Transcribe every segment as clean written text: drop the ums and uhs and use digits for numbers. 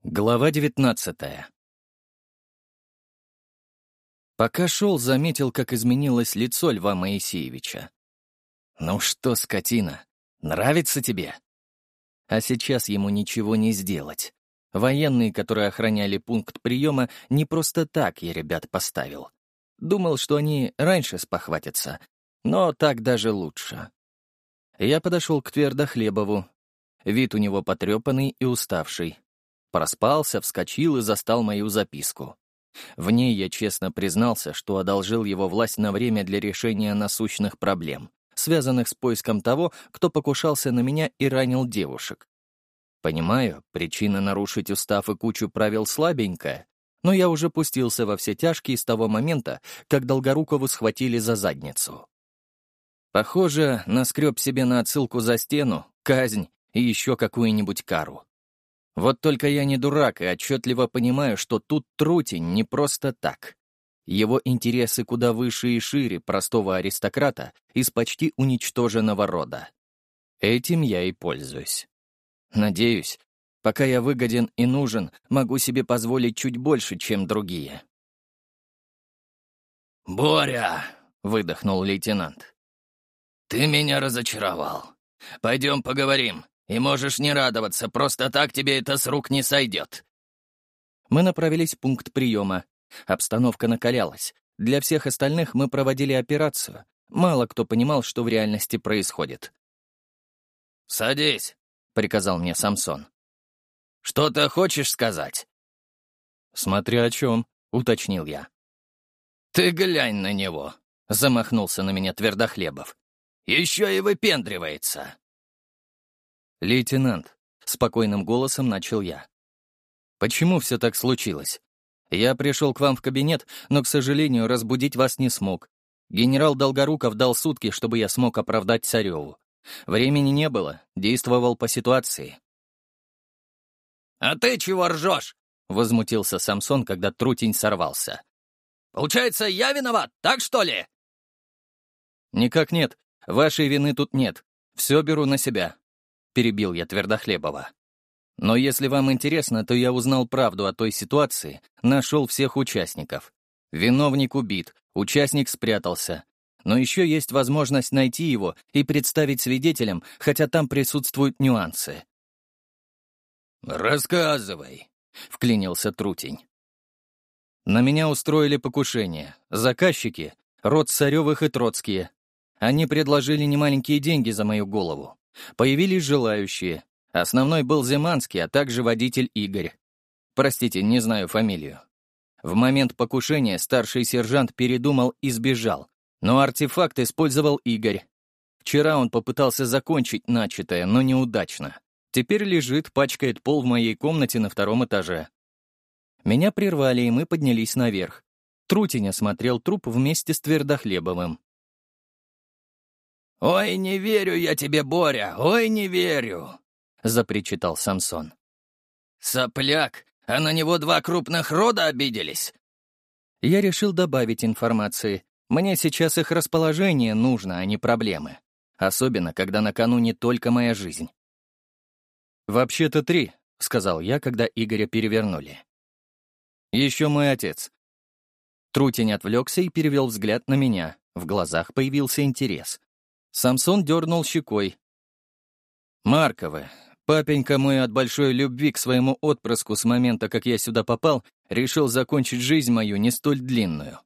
Глава 19. Пока шел, заметил, как изменилось лицо Льва Моисеевича. «Ну что, скотина, нравится тебе?» А сейчас ему ничего не сделать. Военные, которые охраняли пункт приема, не просто так я ребят поставил. Думал, что они раньше спохватятся, но так даже лучше. Я подошел к Твердохлебову. Вид у него потрепанный и уставший. Проспался, вскочил и застал мою записку. В ней я честно признался, что одолжил его власть на время для решения насущных проблем, связанных с поиском того, кто покушался на меня и ранил девушек. Понимаю, причина нарушить устав и кучу правил слабенькая, но я уже пустился во все тяжкие с того момента, как Долгорукову схватили за задницу. Похоже, наскреб себе на отсылку за стену, казнь и еще какую-нибудь кару. Вот только я не дурак и отчетливо понимаю, что тут Трутень не просто так. Его интересы куда выше и шире простого аристократа из почти уничтоженного рода. Этим я и пользуюсь. Надеюсь, пока я выгоден и нужен, могу себе позволить чуть больше, чем другие. «Боря!» — выдохнул лейтенант. «Ты меня разочаровал. Пойдем поговорим. И можешь не радоваться, просто так тебе это с рук не сойдет». Мы направились в пункт приема. Обстановка накалялась. Для всех остальных мы проводили операцию. Мало кто понимал, что в реальности происходит. «Садись», — приказал мне Самсон. «Что-то хочешь сказать?» «Смотря о чем», — уточнил я. «Ты глянь на него», — замахнулся на меня Твердохлебов. «Еще и выпендривается». «Лейтенант», — спокойным голосом начал я. «Почему все так случилось? Я пришел к вам в кабинет, но, к сожалению, разбудить вас не смог. Генерал Долгоруков дал сутки, чтобы я смог оправдать Цареву. Времени не было, действовал по ситуации». «А ты чего ржешь?» — возмутился Самсон, когда Трутень сорвался. «Получается, я виноват, так что ли?» «Никак нет. Вашей вины тут нет. Все беру на себя», — перебил я Твердохлебова. «Но если вам интересно, то я узнал правду о той ситуации, нашел всех участников. Виновник убит, участник спрятался. Но еще есть возможность найти его и представить свидетелям, хотя там присутствуют нюансы». «Рассказывай», — вклинился Трутень. На меня устроили покушение. Заказчики — род Царевых и Троцкие. Они предложили немаленькие деньги за мою голову. Появились желающие. Основной был Зиманский, а также водитель Игорь. Простите, не знаю фамилию. В момент покушения старший сержант передумал и сбежал, но артефакт использовал Игорь. Вчера он попытался закончить начатое, но неудачно. Теперь лежит, пачкает пол в моей комнате на 2-м этаже. Меня прервали, и мы поднялись наверх. Трутень осмотрел труп вместе с Твердохлебовым. «Ой, не верю я тебе, Боря, ой, не верю», — запричитал Самсон. «Сопляк, а на него 2 крупных рода обиделись?» Я решил добавить информации. Мне сейчас их расположение нужно, а не проблемы. Особенно, когда на кону не только моя жизнь. «Вообще-то 3», — сказал я, когда Игоря перевернули. «Еще мой отец». Трутень отвлекся и перевел взгляд на меня. В глазах появился интерес. Самсон дернул щекой. «Марковы. Папенька мой от большой любви к своему отпрыску с момента, как я сюда попал, решил закончить жизнь мою не столь длинную».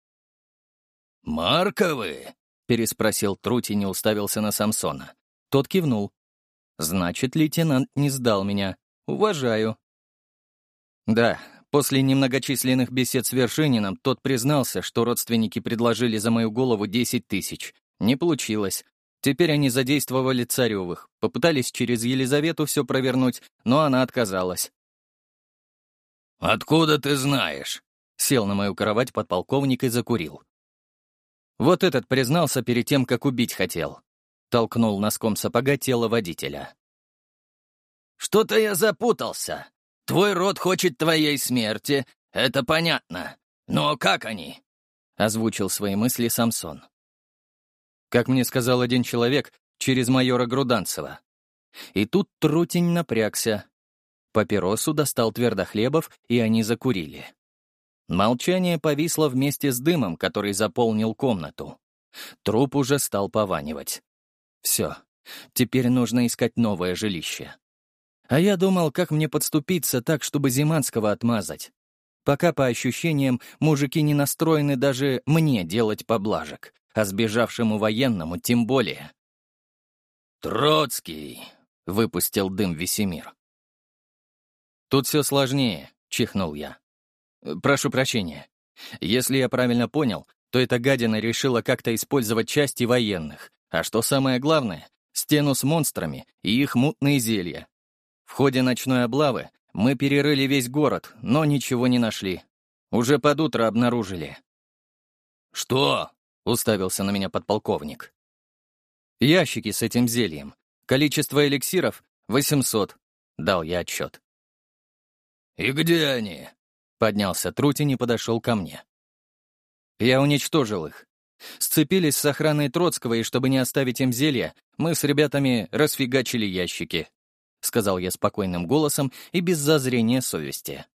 «Марковы?» — переспросил Трутень и уставился на Самсона. Тот кивнул. «Значит, лейтенант не сдал меня. Уважаю». «Да, после немногочисленных бесед с Вершининым тот признался, что родственники предложили за мою голову 10 тысяч. Не получилось. Теперь они задействовали Царевых, попытались через Елизавету все провернуть, но она отказалась». «Откуда ты знаешь?» — сел на мою кровать подполковник и закурил. «Вот этот признался перед тем, как убить хотел». Толкнул носком сапога тело водителя. «Что-то я запутался. Твой род хочет твоей смерти, это понятно. Но как они?» — озвучил свои мысли Самсон. Как мне сказал один человек, через майора Груданцева. И тут Трутень напрягся. Папиросу достал Твердохлебов, и они закурили. Молчание повисло вместе с дымом, который заполнил комнату. Труп уже стал пованивать. Все, теперь нужно искать новое жилище. А я думал, как мне подступиться так, чтобы Зиманского отмазать. Пока, по ощущениям, мужики не настроены даже мне делать поблажек, а сбежавшему военному тем более. «Троцкий!» — выпустил дым Весемир. «Тут все сложнее», — чихнул я. «Прошу прощения. Если я правильно понял, то эта гадина решила как-то использовать части военных, а что самое главное — стену с монстрами и их мутные зелья. В ходе ночной облавы мы перерыли весь город, но ничего не нашли. Уже под утро обнаружили». «Что?» — уставился на меня подполковник. «Ящики с этим зельем. Количество эликсиров — 800», — дал я отчет. «И где они?» — поднялся Трутень и подошел ко мне. Я уничтожил их. Сцепились с охраной Троцкого, и чтобы не оставить им зелья, мы с ребятами расфигачили ящики, — сказал я спокойным голосом и без зазрения совести.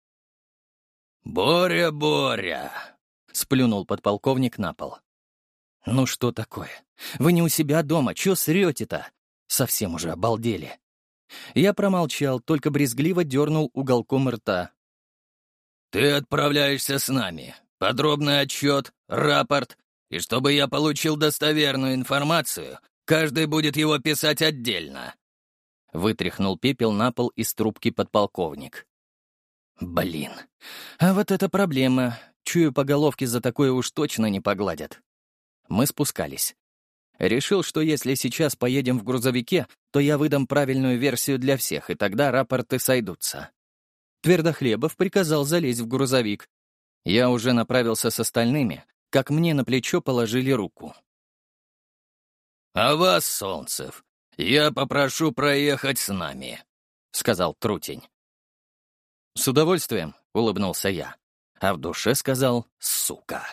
«Боря, Боря!» — сплюнул подполковник на пол. «Ну что такое? Вы не у себя дома, чё срёте-то? Совсем уже обалдели». Я промолчал, только брезгливо дернул уголком рта. «Ты отправляешься с нами. Подробный отчет, рапорт, и чтобы я получил достоверную информацию, каждый будет его писать отдельно». Вытряхнул пепел на пол из трубки подполковник. «Блин, а вот это проблема. Чую, по головке за такое уж точно не погладят». Мы спускались. Решил, что если сейчас поедем в грузовике, то я выдам правильную версию для всех, и тогда рапорты сойдутся. Твердохлебов приказал залезть в грузовик. Я уже направился с остальными, как мне на плечо положили руку. «А вас, Солнцев, я попрошу проехать с нами», — сказал Трутень. «С удовольствием», — улыбнулся я, а в душе сказал «сука».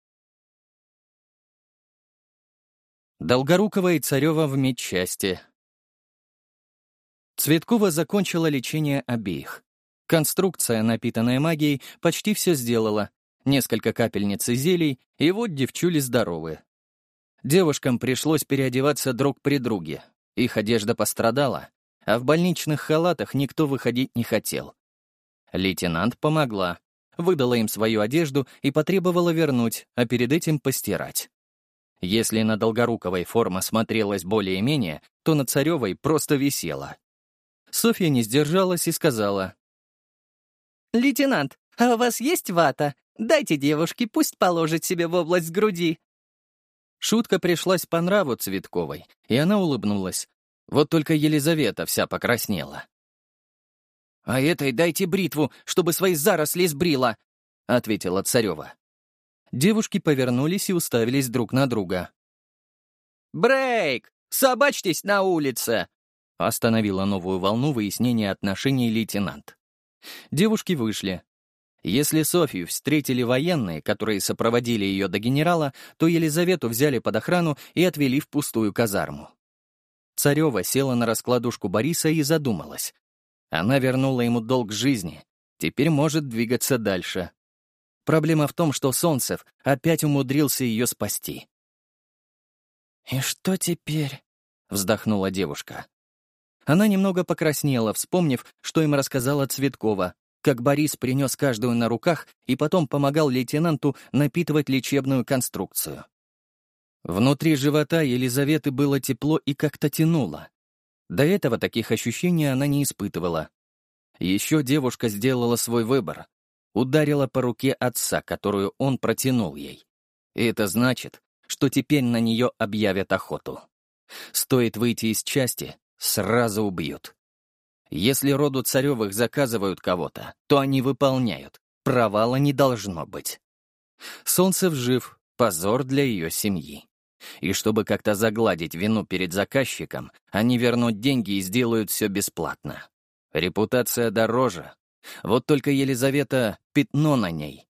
Долгорукова и Царева в медчасти. Цветкова закончила лечение обеих. Конструкция, напитанная магией, почти все сделала. Несколько капельниц и зелий, и вот девчули здоровы. Девушкам пришлось переодеваться друг при друге. Их одежда пострадала, а в больничных халатах никто выходить не хотел. Лейтенант помогла, выдала им свою одежду и потребовала вернуть, а перед этим постирать. Если на Долгоруковой форма смотрелась более-менее, то на Царевой просто висела. Софья не сдержалась и сказала: «Лейтенант, а у вас есть вата? Дайте девушке, пусть положит себе в область груди». Шутка пришлась по нраву Цветковой, и она улыбнулась. Вот только Елизавета вся покраснела. «А этой дайте бритву, чтобы свои заросли сбрила», — ответила Царева. Девушки повернулись и уставились друг на друга. «Брейк! Собачьтесь на улице!» — остановила новую волну выяснения отношений лейтенант. Девушки вышли. Если Софью встретили военные, которые сопроводили ее до генерала, то Елизавету взяли под охрану и отвели в пустую казарму. Царева села на раскладушку Бориса и задумалась. Она вернула ему долг жизни, теперь может двигаться дальше. Проблема в том, что Солнцев опять умудрился ее спасти. «И что теперь?» — вздохнула девушка. Она немного покраснела, вспомнив, что им рассказала Цветкова, как Борис принес каждую на руках и потом помогал лейтенанту напитывать лечебную конструкцию. Внутри живота Елизаветы было тепло и как-то тянуло. До этого таких ощущений она не испытывала. Еще девушка сделала свой выбор. Ударила по руке отца, которую он протянул ей. И это значит, что теперь на нее объявят охоту. Стоит выйти из части, сразу убьют. Если роду Царевых заказывают кого-то, то они выполняют. Провала не должно быть. Солнцев жив, позор для ее семьи. И чтобы как-то загладить вину перед заказчиком, они вернут деньги и сделают все бесплатно. Репутация дороже. Вот только Елизавета — пятно на ней.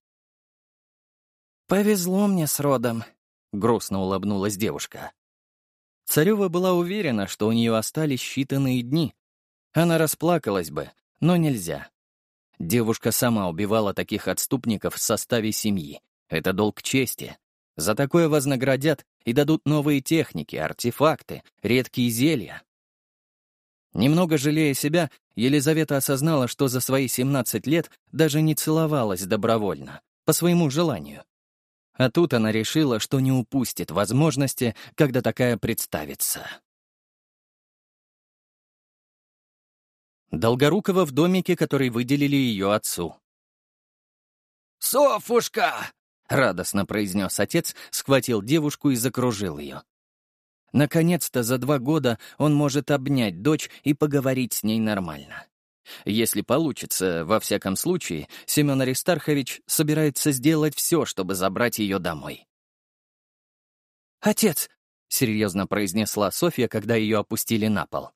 «Повезло мне с родом», — грустно улыбнулась девушка. Царева была уверена, что у нее остались считанные дни. Она расплакалась бы, но нельзя. Девушка сама убивала таких отступников в составе семьи. Это долг чести. За такое вознаградят и дадут новые техники, артефакты, редкие зелья. Немного жалея себя, Елизавета осознала, что за свои 17 лет даже не целовалась добровольно, по своему желанию. А тут она решила, что не упустит возможности, когда такая представится. Долгорукова в домике, который выделили ее отцу. «Софушка!» — радостно произнес отец, схватил девушку и закружил ее. Наконец-то за 2 года он может обнять дочь и поговорить с ней нормально. Если получится, во всяком случае, Семен Аристархович собирается сделать все, чтобы забрать ее домой. «Отец!» — серьезно произнесла Софья, когда ее опустили на пол.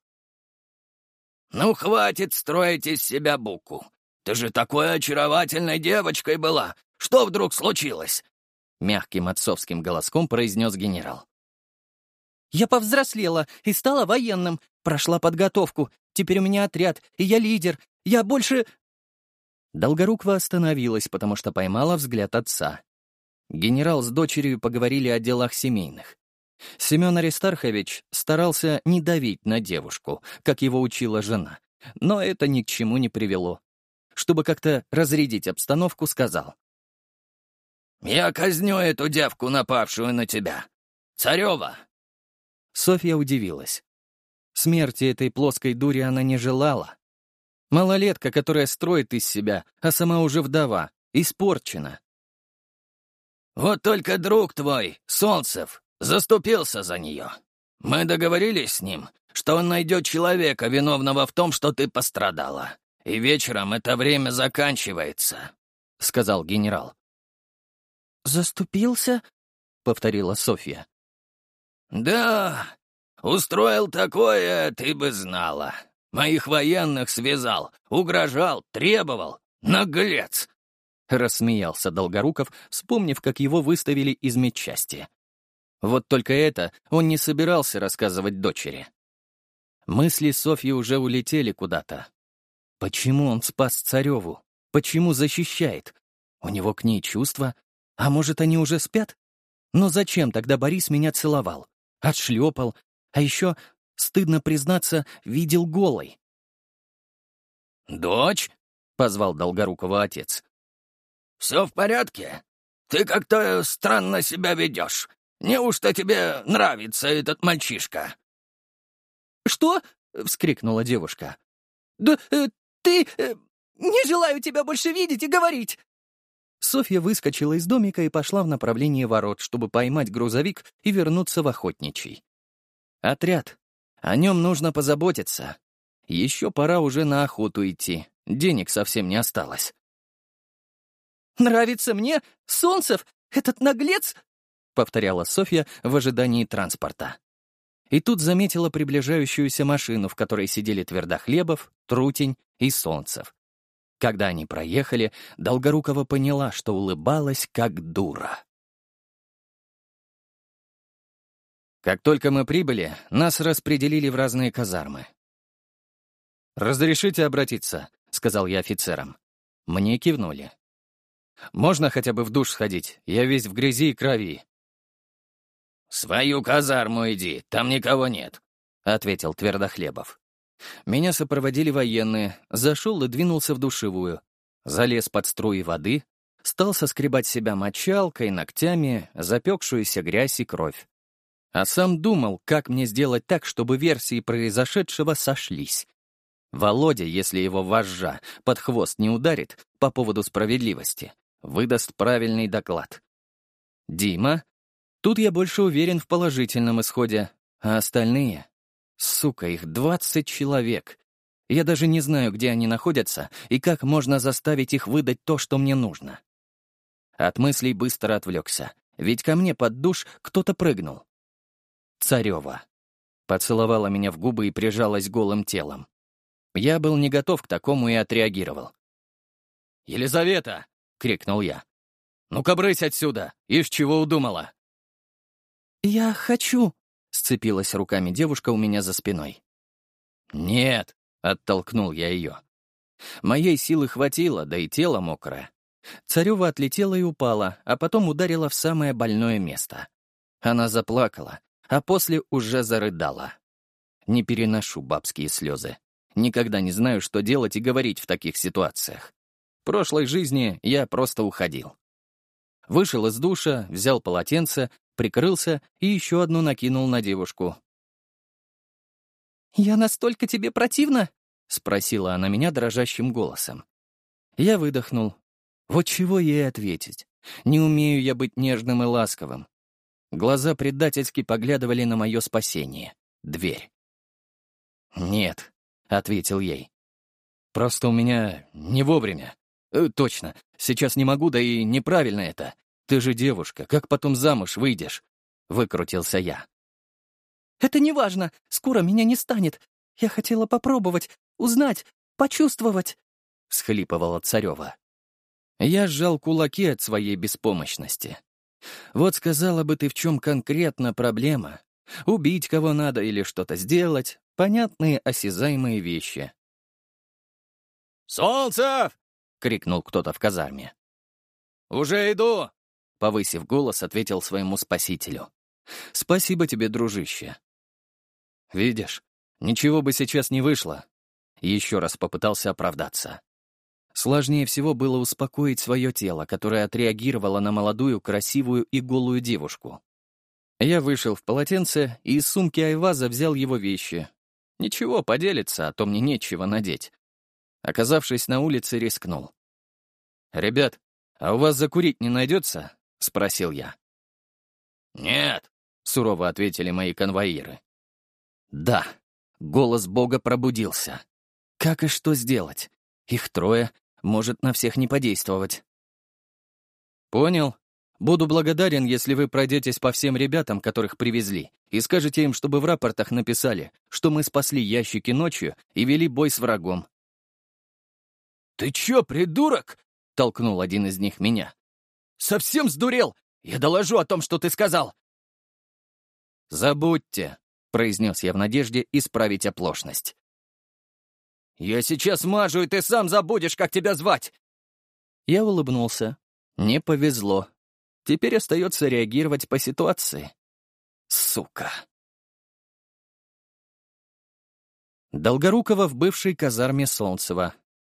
«Ну, хватит строить из себя буку. Ты же такой очаровательной девочкой была. Что вдруг случилось?» Мягким отцовским голоском произнес генерал. «Я повзрослела и стала военным, прошла подготовку. Теперь у меня отряд, и я лидер. Я больше...» Долгорукова остановилась, потому что поймала взгляд отца. Генерал с дочерью поговорили о делах семейных. Семен Аристархович старался не давить на девушку, как его учила жена, но это ни к чему не привело. Чтобы как-то разрядить обстановку, сказал. «Я казню эту девку, напавшую на тебя. Царева!» Софья удивилась. Смерти этой плоской дури она не желала. Малолетка, которая строит из себя, а сама уже вдова, испорчена. «Вот только друг твой, Солнцев, заступился за нее. Мы договорились с ним, что он найдет человека, виновного в том, что ты пострадала. И вечером это время заканчивается», — сказал генерал. «Заступился?» — повторила Софья. «Да, устроил такое, ты бы знала. Моих военных связал, угрожал, требовал. Наглец!» — рассмеялся Долгоруков, вспомнив, как его выставили из медчасти. Вот только это он не собирался рассказывать дочери. Мысли Софьи уже улетели куда-то. Почему он спас Цареву? Почему защищает? У него к ней чувства? А может, они уже спят? Но зачем тогда Борис меня целовал? Отшлепал? А еще, стыдно признаться, видел голой. «Дочь?» — позвал Долгорукова отец. «Все в порядке? Ты как-то странно себя ведешь. Неужто тебе нравится этот мальчишка?» «Что?» — вскрикнула девушка. «Да ты... не желаю тебя больше видеть и говорить!» Софья выскочила из домика и пошла в направлении ворот, чтобы поймать грузовик и вернуться в Охотничий. Отряд. О нем нужно позаботиться. Еще пора уже на охоту идти. Денег совсем не осталось. «Нравится мне? Солнцев? Этот наглец?» — повторяла Софья в ожидании транспорта. И тут заметила приближающуюся машину, в которой сидели Твердохлебов, Трутень и Солнцев. Когда они проехали, Долгорукова поняла, что улыбалась как дура. Как только мы прибыли, нас распределили в разные казармы. «Разрешите обратиться», — сказал я офицерам. Мне кивнули. «Можно хотя бы в душ сходить? Я весь в грязи и крови». «В свою казарму иди, там никого нет», — ответил Твердохлебов. Меня сопроводили военные, зашел и двинулся в душевую. Залез под струи воды, стал соскребать себя мочалкой, ногтями, запекшуюся грязь и кровь. А сам думал, как мне сделать так, чтобы версии произошедшего сошлись. Володя, если его вожжа под хвост не ударит по поводу справедливости, выдаст правильный доклад. Дима? Тут я больше уверен в положительном исходе, а остальные... Сука, их 20 человек. Я даже не знаю, где они находятся и как можно заставить их выдать то, что мне нужно. От мыслей быстро отвлекся, ведь ко мне под душ кто-то прыгнул. Царева. Поцеловала меня в губы и прижалась голым телом. Я был не готов к такому и отреагировал. «Елизавета!» — крикнул я. «Ну-ка, брысь отсюда! Ишь, чего удумала!» «Я хочу!» — сцепилась руками девушка у меня за спиной. «Нет!» — оттолкнул я ее. Моей силы хватило, да и тело мокрое. Царева отлетела и упала, а потом ударила в самое больное место. Она заплакала, а после уже зарыдала. Не переношу бабские слезы. Никогда не знаю, что делать и говорить в таких ситуациях. В прошлой жизни я просто уходил. Вышел из душа, взял полотенце, прикрылся и еще одну накинул на девушку. «Я настолько тебе противна?» — спросила она меня дрожащим голосом. Я выдохнул. Вот чего ей ответить? Не умею я быть нежным и ласковым. Глаза предательски поглядывали на мое спасение. Дверь. «Нет», — ответил ей. «Просто у меня не вовремя. Точно, сейчас не могу, да и неправильно это. Ты же девушка, как потом замуж выйдешь?» — выкрутился я. «Это не важно, скоро меня не станет. Я хотела попробовать, узнать, почувствовать», — всхлипывала Царева. Я сжал кулаки от своей беспомощности. Вот сказала бы ты, в чем конкретно проблема. Убить кого надо или что-то сделать. Понятные, осязаемые вещи. «Солнцев!» — крикнул кто-то в казарме. «Уже иду!» — повысив голос, ответил своему спасителю. «Спасибо тебе, дружище». «Видишь, ничего бы сейчас не вышло». Еще раз попытался оправдаться. Сложнее всего было успокоить свое тело, которое отреагировало на молодую, красивую и голую девушку. Я вышел в полотенце и из сумки Айваза взял его вещи. Ничего, поделится, а то мне нечего надеть. Оказавшись на улице, рискнул. «Ребят, а у вас закурить не найдется?» — спросил я. «Нет», — сурово ответили мои конвоиры. «Да», — голос Бога пробудился. «Как и что сделать? Их трое, может на всех не подействовать». «Понял. Буду благодарен, если вы пройдетесь по всем ребятам, которых привезли, и скажете им, чтобы в рапортах написали, что мы спасли ящики ночью и вели бой с врагом». «Ты чё, придурок?» — толкнул один из них меня. «Совсем сдурел? Я доложу о том, что ты сказал». «Забудьте», — произнес я в надежде исправить оплошность. «Я сейчас мажу, и ты сам забудешь, как тебя звать!» Я улыбнулся. Не повезло. Теперь остается реагировать по ситуации. Сука. Долгорукова в бывшей казарме Солнцева.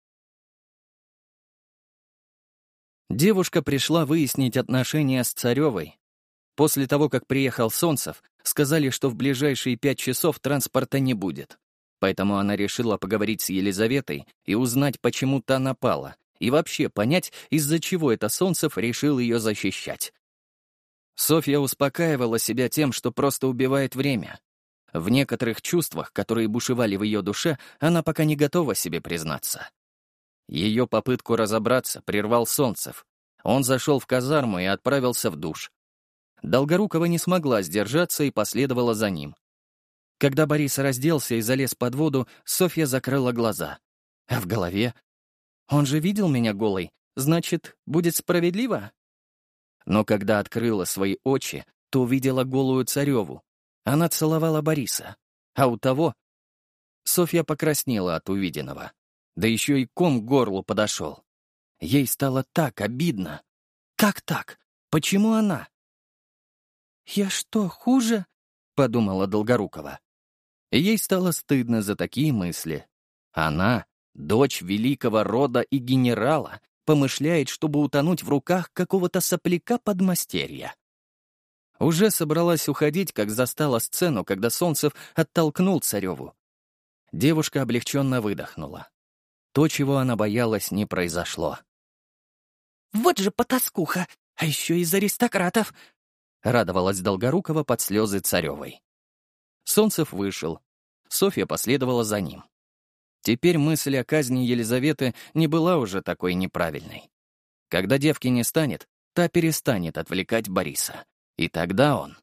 Девушка пришла выяснить отношения с Царевой. После того, как приехал Солнцев, сказали, что в ближайшие 5 часов транспорта не будет. Поэтому она решила поговорить с Елизаветой и узнать, почему та напала, и вообще понять, из-за чего это Солнцев решил ее защищать. Софья успокаивала себя тем, что просто убивает время. В некоторых чувствах, которые бушевали в ее душе, она пока не готова себе признаться. Ее попытку разобраться прервал Солнцев. Он зашел в казарму и отправился в душ. Долгорукова не смогла сдержаться и последовала за ним. Когда Борис разделся и залез под воду, Софья закрыла глаза. А в голове: «Он же видел меня голой, значит, будет справедливо?» Но когда открыла свои очи, то увидела голую Цареву. Она целовала Бориса, а у того... Софья покраснела от увиденного. Да еще и ком к горлу подошел. Ей стало так обидно. Как так? Почему она? «Я что, хуже?» — подумала Долгорукова. Ей стало стыдно за такие мысли. Она, дочь великого рода и генерала, помышляет, чтобы утонуть в руках какого-то сопляка-подмастерья. Уже собралась уходить, как застала сцену, когда Солнцев оттолкнул Цареву. Девушка облегченно выдохнула. То, чего она боялась, не произошло. «Вот же потаскуха! А еще из аристократов!» — радовалась Долгорукова под слезы Царевой. Солнцев вышел. Софья последовала за ним. Теперь мысль о казни Елизаветы не была уже такой неправильной. Когда девки не станет, та перестанет отвлекать Бориса. И тогда он...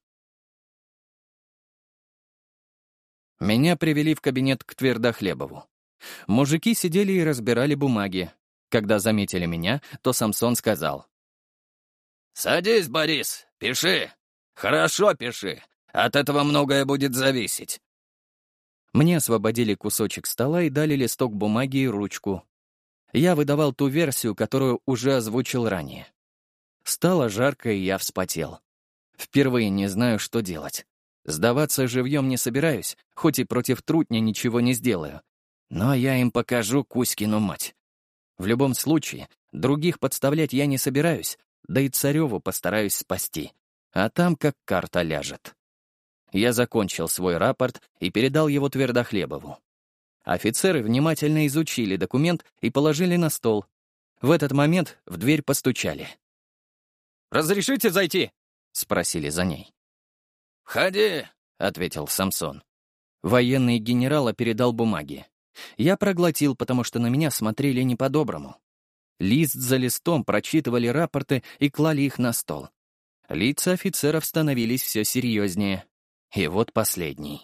Меня привели в кабинет к Твердохлебову. Мужики сидели и разбирали бумаги. Когда заметили меня, то Самсон сказал: «Садись, Борис, пиши. Хорошо пиши. От этого многое будет зависеть». Мне освободили кусочек стола и дали листок бумаги и ручку. Я выдавал ту версию, которую уже озвучил ранее. Стало жарко, и я вспотел. Впервые не знаю, что делать. Сдаваться живьем не собираюсь, хоть и против трутня ничего не сделаю. Но я им покажу Кузькину мать. В любом случае, других подставлять я не собираюсь, да и Цареву постараюсь спасти. А там как карта ляжет. Я закончил свой рапорт и передал его Твердохлебову. Офицеры внимательно изучили документ и положили на стол. В этот момент в дверь постучали. «Разрешите зайти?» — спросили за ней. «Входи», — ответил Самсон. Военный генерала передал бумаги. Я проглотил, потому что на меня смотрели не по-доброму. Лист за листом прочитывали рапорты и клали их на стол. Лица офицеров становились все серьезнее. И вот последний.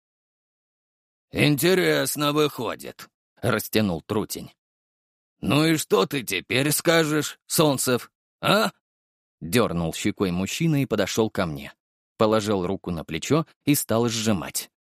«Интересно выходит», — растянул Трутень. «Ну и что ты теперь скажешь, Солнцев, а?» Дернул щекой мужчина и подошел ко мне. Положил руку на плечо и стал сжимать.